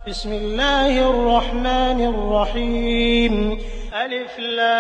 بسم الله الرحمن الرحيم ألف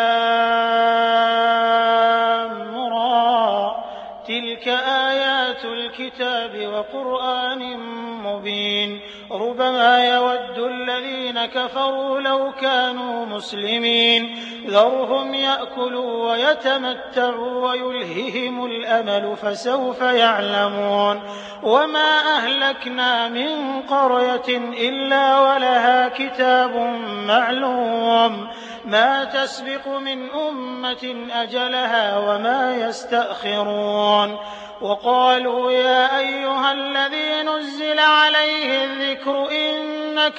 لام را تلك آيات الكتاب وقرآن مبين ربما يود الذين كفروا لو كانوا مسلمين ذرهم يأكلوا ويتمتعوا ويلههم الأمل فسوف يعلمون وما أهلكنا من قرية إلا ولها كتاب معلوم ما تسبق من أمة أجلها وما يستأخرون وقالوا يا أيها الذي نزل عليه الذكر إنك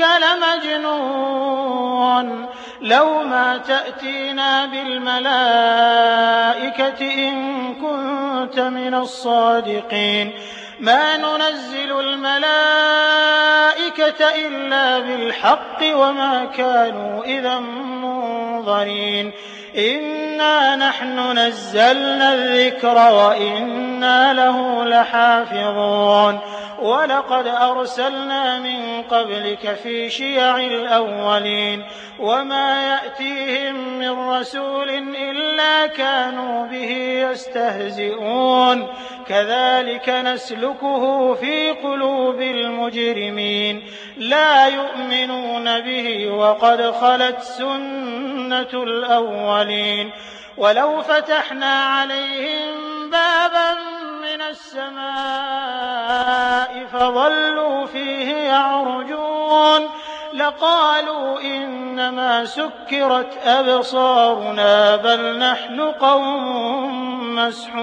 لمجنون لو ما تأتينا بالملائكة إن كنت من الصادقين ما ننزل الملائكة إلا بالحق وما كانوا إذا منظرين إنا نحن نزلنا الذكر وإنا له لحافظون ولقد أرسلنا من قبلك في شيع الأولين وما يأتيهم من رسول إلا كانوا به يستهزئون كذلك نسلكه في قلوب المجرمين لا يؤمنون به وقد خلت سنة الأولين ولو فتحنا عليهم بابا من السماء فظلوا فيه يعرجون لقالوا إنما سكرت أبصارنا بل نحن قوم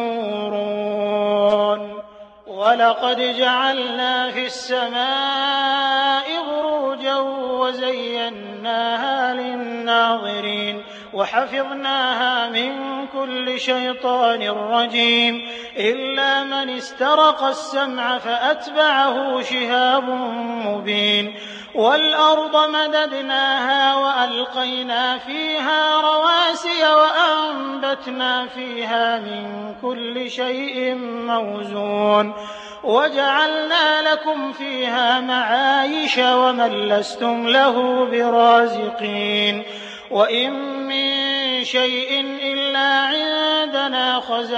مسحورون ولقد جعلنا في السماء بروجا وزيناها للناظرين وحفظناها من كل شيطان رجيم إلا من استرق السمع فأتبعه شهاب مبين والأرض مددناها وألقينا فيها رواسي وأنبتنا فيها من كل شيء موزون وجعلنا لكم فيها معايش ومن لستم له برازقين وإن من شيء إلا عندنا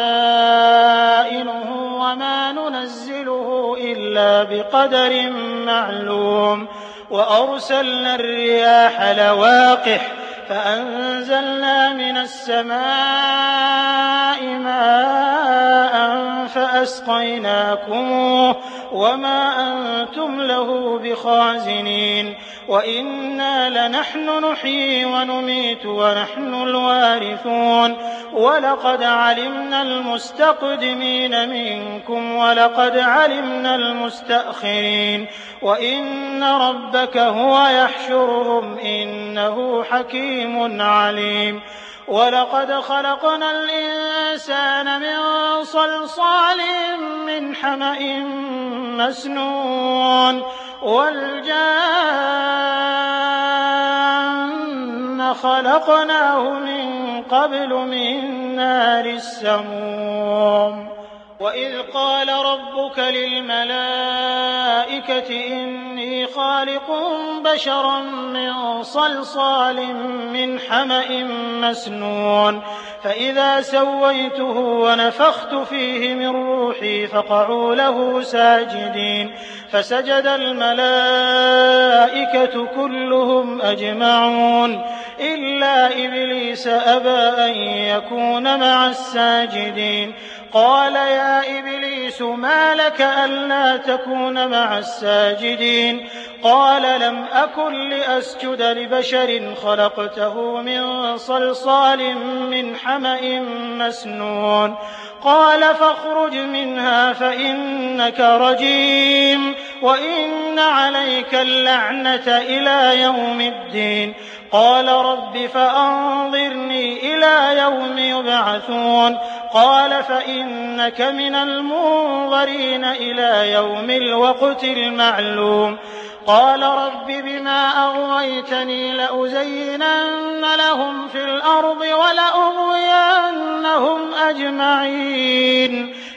خزائنه وما ننزله إلا بقدر معلوم وأرسلنا الرياح لواقح فأنزلنا من السماء ماء فأسقيناكموه وما أنتم له بخازنين وإنا لنحن نحيي ونميت ونحن الوارثون ولقد علمنا المستقدمين منكم ولقد علمنا المستأخرين وإن ربك هو يحشرهم إنه حكيم عليم ولقد خلقنا الإنسان من صلصال من حمأ مسنون والجان خلقناه من قبل من نار السموم وإذ قال ربك للملائكة إني خالق بشرا من صلصال من حمأ مسنون فإذا سويته ونفخت فيه من روحي فقعوا له ساجدين فسجد الملائكة كلهم أجمعون إلا إبليس أبى أن يكون مع الساجدين قال يا إبليس ما لك ألا تكون مع الساجدين قال لم أكن لأسجد لبشر خلقته من صلصال من حمأ مسنون قال فاخرج منها فإنك رجيم وإن عليك اللعنة إلى يوم الدين قال رب فأنظرني إلى يوم يبعثون قال فإنك من المنظرين إلى يوم الوقت المعلوم قال رب بما أغويتني لأزينن لهم في الأرض ولأغوينهم أجمعين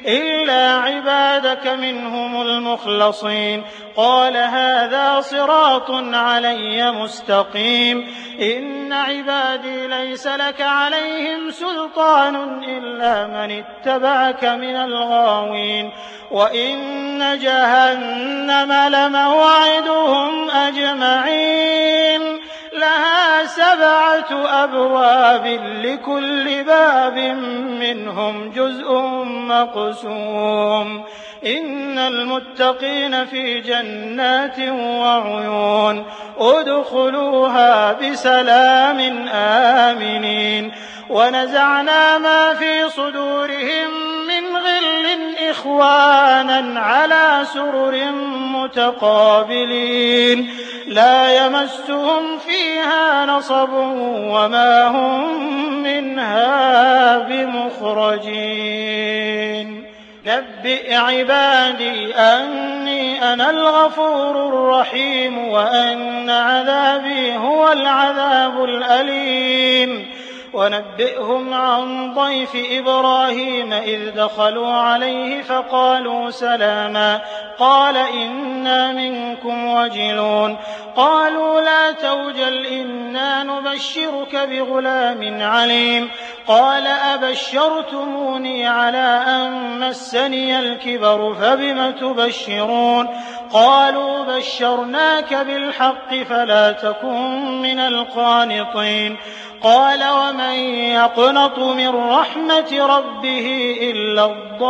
إلا عبادك منهم المخلصين قال هذا صراط علي مستقيم إن عبادي ليس لك عليهم سلطان إلا من اتبعك من الغاوين وإن جهنم لموعدهم أجمعين لها 7 أبواب لكل باب منهم جزء مقسوم إن المتقين في جنات وعيون ادخلوها بسلام آمنين ونزعنا ما في صدورهم من غل إخوانا على سرر متقابلين لا يمسهم فيها نصب وما هم منها بمخرجين نبئ عبادي أني أنا الغفور الرحيم وأن عذابي هو العذاب الأليم ونبئهم عن ضيف إبراهيم إذ دخلوا عليه فقالوا سلاما قال إنا منكم وجلون قالوا لا توجل إنا نبشرك بغلام عليم قال أبشرتموني على أن مسني الكبر فبم تبشرون قالوا بشرناك بالحق فلا تكن من القانطين قال ومن يقنط من رحمة ربه إلا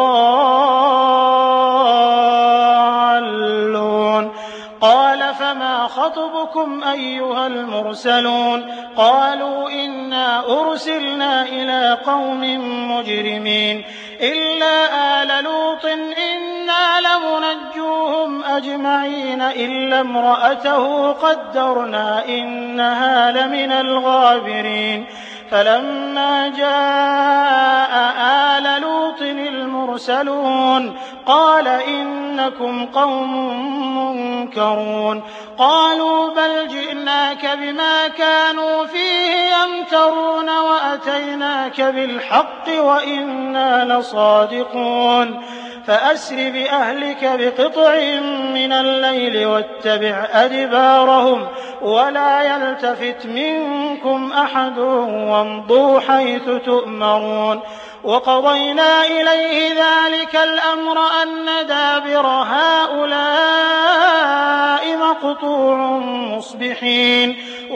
الضالون قال فما خطبكم أيها المرسلون قالوا إنا أرسلنا إلى قوم مجرمين إلا آل لوط إنا لمنجوهم أجمعين إلا امرأته قدرنا إنها لمن الغابرين فلما جاء آل لوط المرسلون قال إنكم قوم منكرون قالوا بل جئناك بما كانوا فيه يمترون وأتيناك بالحق وإنا لصادقون فأسر بأهلك بقطع من الليل واتبع أدبارهم ولا يلتفت منكم أحد وامضوا حيث تؤمرون وقضينا إليه ذلك الأمر أن دابر هؤلاء مقطوع مصبحين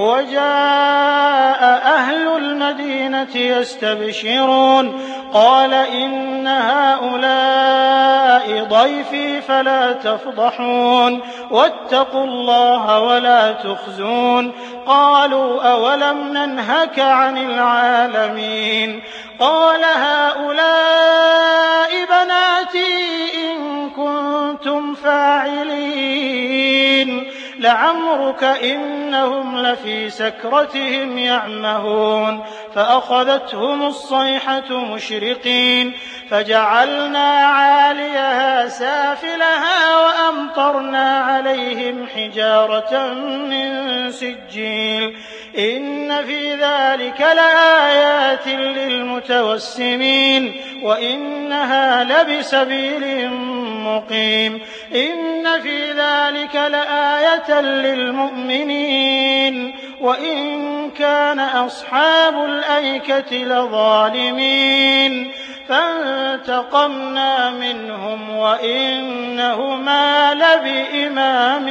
وجاء أهل المدينة يستبشرون قال إن هؤلاء ضيفي فلا تفضحون واتقوا الله ولا تخزون قالوا أولم ننهك عن العالمين قال هؤلاء بناتي إن كنتم فاعلين لعمرك إنهم لفي سكرتهم يعمهون فأخذتهم الصيحة مشرقين فجعلنا عاليها سافلها وأمطرنا عليهم حجارة من سجيل إن في ذلك لآيات للمتوسمين وإنها لبسبيل مقيم إن في ذلك لآية للمؤمنين وإن كان أصحاب الأيكة لظالمين فانتقمنا منهم وإنهما لبإمام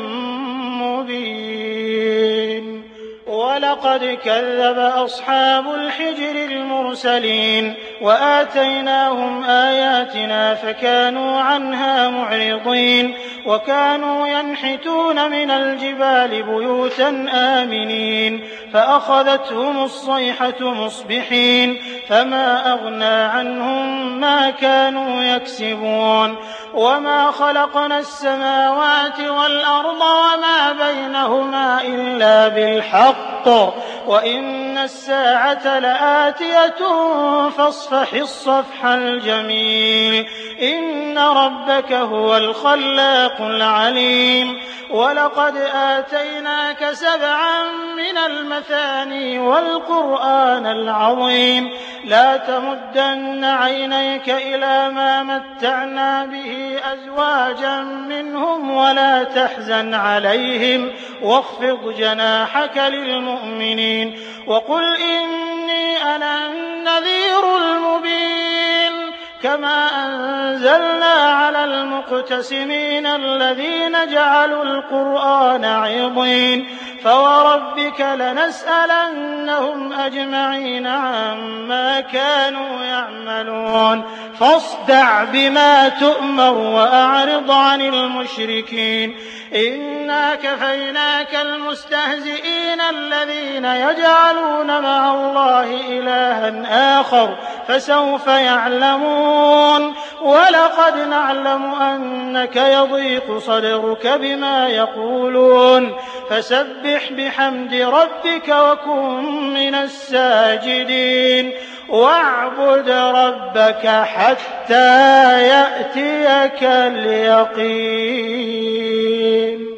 مبين ولقد كذب أصحاب الحجر المرسلين وآتيناهم آياتنا فكانوا عنها معرضين وكانوا ينحتون من الجبال بيوتا آمنين فأخذتهم الصيحة مصبحين فما أغنى عنهم ما كانوا يكسبون وما خلقنا السماوات والأرض وما بينهما إلا بالحق وإن الساعة لآتية فاصفح الصفح الجميل إن ربك هو الخلاق العليم ولقد آتيناك 7 من المثاني والقرآن العظيم لا تمدن عينيك إلى ما متعنا به أزواجا منهم ولا تحزن عليهم واخفض جناحك للمؤمنين وقل إني أنا النذير المبين كما أنزلنا على المقتسمين الذين جعلوا القرآن عضين فوربك لنسألنهم أجمعين عما كانوا يعملون فاصدع بما تؤمر وأعرض عن المشركين إنا كفيناك المستهزئين الذين يجعلون مع الله إلها آخر فسوف يعلمون ولقد نعلم أنك يضيق صدرك بما يقولون فسبح بحمد ربك وكن من الساجدين واعبد ربك حتى يأتيك اليقين.